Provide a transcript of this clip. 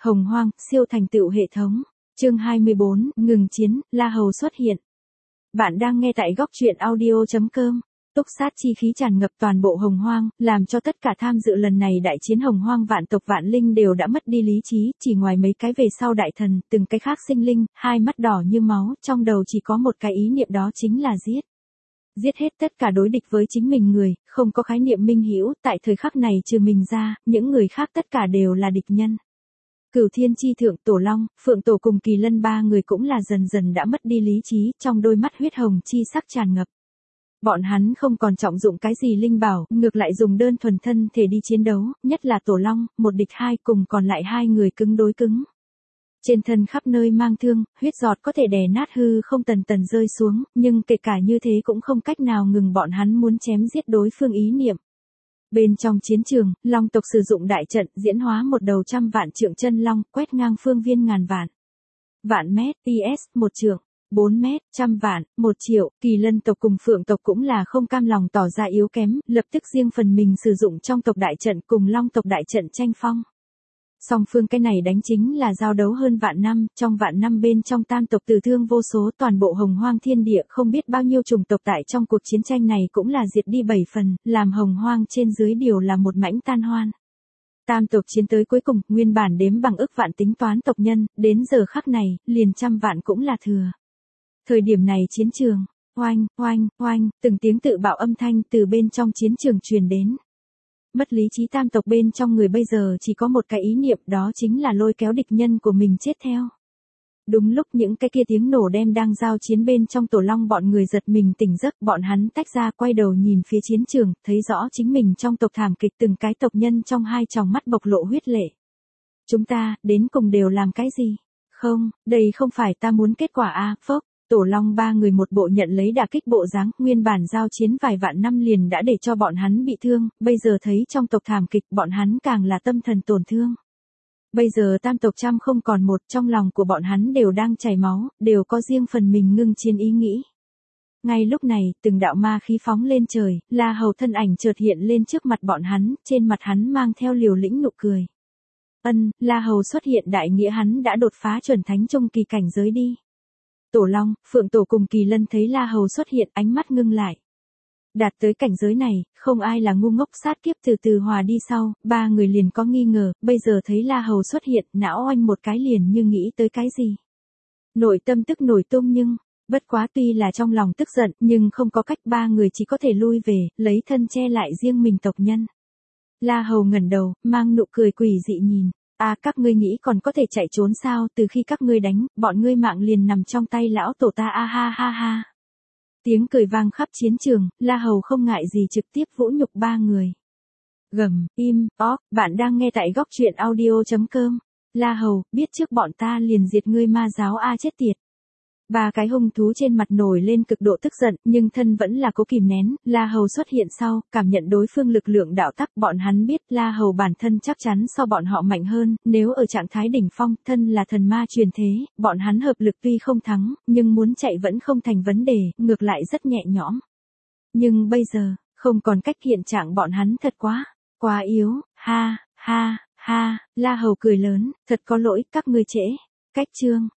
Hồng Hoang, siêu thành tựu hệ thống. Chương 24, ngừng chiến, La Hầu xuất hiện. Bạn đang nghe tại góc truyện audio.com. Túc sát chi khí tràn ngập toàn bộ Hồng Hoang, làm cho tất cả tham dự lần này đại chiến Hồng Hoang vạn tộc vạn linh đều đã mất đi lý trí, chỉ ngoài mấy cái về sau đại thần, từng cái khác sinh linh, hai mắt đỏ như máu, trong đầu chỉ có một cái ý niệm đó chính là giết. Giết hết tất cả đối địch với chính mình người, không có khái niệm minh hữu, tại thời khắc này trừ mình ra, những người khác tất cả đều là địch nhân. Cửu Thiên chi thượng Tổ Long, Phượng Tổ cùng Kỳ Lân ba người cũng là dần dần đã mất đi lý trí, trong đôi mắt huyết hồng chi sắc tràn ngập. Bọn hắn không còn trọng dụng cái gì linh bảo, ngược lại dùng đơn thuần thân thể đi chiến đấu, nhất là Tổ Long, một địch hai cùng còn lại hai người cứng đối cứng. Trên thân khắp nơi mang thương, huyết giọt có thể đè nát hư không tần tần rơi xuống, nhưng kể cả như thế cũng không cách nào ngừng bọn hắn muốn chém giết đối phương ý niệm. Bên trong chiến trường, Long tộc sử dụng đại trận diễn hóa một đầu 100 vạn trượng chân long, quét ngang phương viên ngàn vạn. Vạn mét, PS, 1 trượng, 4 mét, 100 vạn, 1 triệu, Kỳ Lân tộc cùng Phượng tộc cũng là không cam lòng tỏ ra yếu kém, lập tức riêng phần mình sử dụng trong tộc đại trận cùng Long tộc đại trận tranh phong. Song phương cái này đánh chính là giao đấu hơn vạn năm, trong vạn năm bên trong tam tộc tử thương vô số, toàn bộ Hồng Hoang thiên địa không biết bao nhiêu chủng tộc tại trong cuộc chiến tranh này cũng là diệt đi 7 phần, làm Hồng Hoang trên dưới đều là một mảnh tan hoan. Tam tộc chiến tới cuối cùng, nguyên bản đếm bằng ức vạn tính toán tộc nhân, đến giờ khắc này, liền 100 vạn cũng là thừa. Thời điểm này chiến trường, oanh, oanh, oanh, từng tiếng tự bạo âm thanh từ bên trong chiến trường truyền đến. Mất lý trí tam tộc bên trong người bây giờ chỉ có một cái ý niệm, đó chính là lôi kéo địch nhân của mình chết theo. Đúng lúc những cái kia tiếng nổ đen đang giao chiến bên trong Tổ Long bọn người giật mình tỉnh giấc, bọn hắn tách ra quay đầu nhìn phía chiến trường, thấy rõ chính mình trong tộc thảm kịch, từng cái tộc nhân trong hai tròng mắt bộc lộ huyết lệ. Chúng ta, đến cùng đều làm cái gì? Không, đây không phải ta muốn kết quả a, phốc. Tổ Long ba người một bộ nhận lấy đả kích bộ dáng, nguyên bản giao chiến vài vạn năm liền đã để cho bọn hắn bị thương, bây giờ thấy trong tộc thảm kịch bọn hắn càng là tâm thần tổn thương. Bây giờ tam tộc trăm không còn một, trong lòng của bọn hắn đều đang chảy máu, đều có riêng phần mình ngưng chiến ý nghĩ. Ngay lúc này, từng đạo ma khí phóng lên trời, La Hầu thân ảnh chợt hiện lên trước mặt bọn hắn, trên mặt hắn mang theo liều lĩnh nụ cười. La Hầu xuất hiện đại nghĩa hắn đã đột phá chuẩn thánh trung kỳ cảnh giới đi. Tổ Long, Phượng Tổ cùng Kỳ Lân thấy La Hầu xuất hiện ánh mắt ngưng lại. Đạt tới cảnh giới này, không ai là ngu ngốc, sát kiếp từ từ hòa đi sau, ba người liền có nghi ngờ, bây giờ thấy La Hầu xuất hiện, não oanh một cái liền như nghĩ tới cái gì. Nội tâm tức nổi tung nhưng, bất quá tuy là trong lòng tức giận nhưng không có cách, ba người chỉ có thể lui về, lấy thân che lại riêng mình tộc nhân. La Hầu ngẩng đầu, mang nụ cười quỷ dị nhìn. Các ngươi nghĩ còn có thể chạy trốn sao, từ khi các ngươi đánh, bọn ngươi mạng liền nằm trong tay lão tổ ta, ha ha ha. Tiếng cười vang khắp chiến trường, La Hầu không ngại gì trực tiếp vũ nhục ba người. Gầm, im, bạn đang nghe tại góc truyện audio.com. La Hầu, biết trước bọn ta liền diệt ngươi ma giáo chết tiệt. Ba cái hung thú trên mặt nổi lên cực độ tức giận, nhưng thân vẫn là cố kìm nén. La Hầu xuất hiện sau, cảm nhận đối phương lực lượng đạo tắc, bọn hắn biết La Hầu bản thân chắc chắn so bọn họ mạnh hơn, nếu ở trạng thái đỉnh phong, thân là thần ma truyền thế, bọn hắn hợp lực tuy không thắng, nhưng muốn chạy vẫn không thành vấn đề, ngược lại rất nhẹ nhõm. Nhưng bây giờ, không còn cách, hiện trạng bọn hắn thật quá yếu, ha, ha, ha, La Hầu cười lớn, thật có lỗi, các ngươi trễ. Cách chương.